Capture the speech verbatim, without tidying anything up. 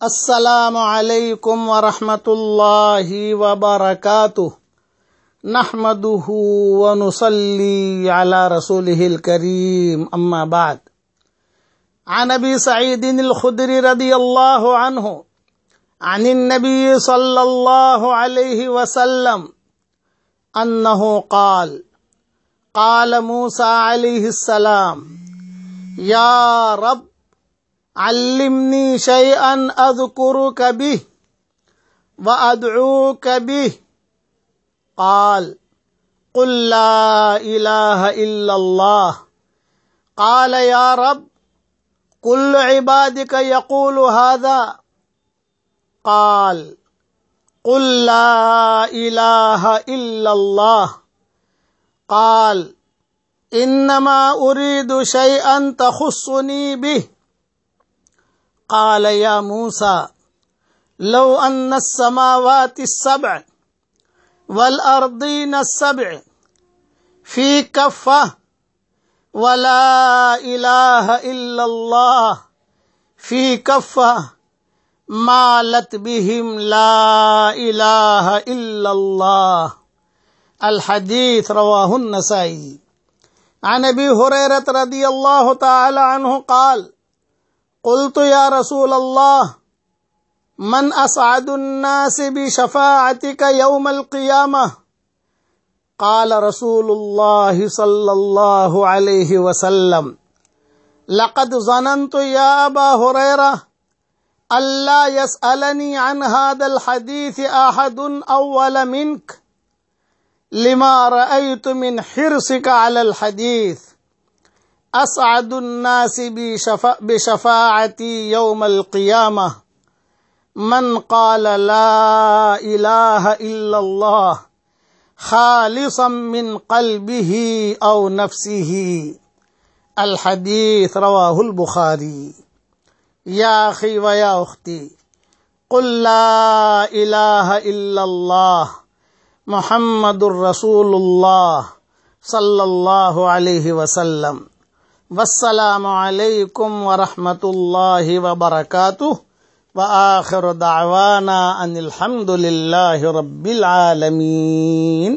السلام علیکم ورحمۃ اللہ وبرکاتہ نحمده ونصلي على رسوله الكريم اما بعد عن ابي سعيد الخدري رضي الله عنه عن النبي صلى الله عليه وسلم انه قال قال موسى عليه السلام يا رب علمني شيئا اذكرك به وادعوك به قال قل لا اله الا الله قال يا رب كل عبادك يقول هذا قال قل لا اله الا الله قال انما اريد شيئا تخصني به قال يا موسى لو ان السماوات السبع والارضين السبع في كفة ولا اله الا الله في كفة مالت بهم لا اله الا الله الحديث رواه النسائي عن ابي هريرة رضي الله تعالى عنه قال قلت يا رسول الله من اسعد الناس بشفاعتك يوم القيامة قال رسول الله صلى الله عليه وسلم لقد ظننت يا ابا هريرة الا يسألني عن هذا الحديث احد اول منك لما رأيت من حرصك على الحديث اسعد الناس بشفاعتي يوم القيامة من قال لا اله الا الله خالصا من قلبه او نفسه الحديث رواه البخاري يا اخي ويا اختي قل لا اله الا الله محمد رسول الله صلى الله عليه وسلم والسلام علیکم ورحمۃ اللہ وبرکاتہ وآخر دعوانا ان الحمد للہ رب العالمین.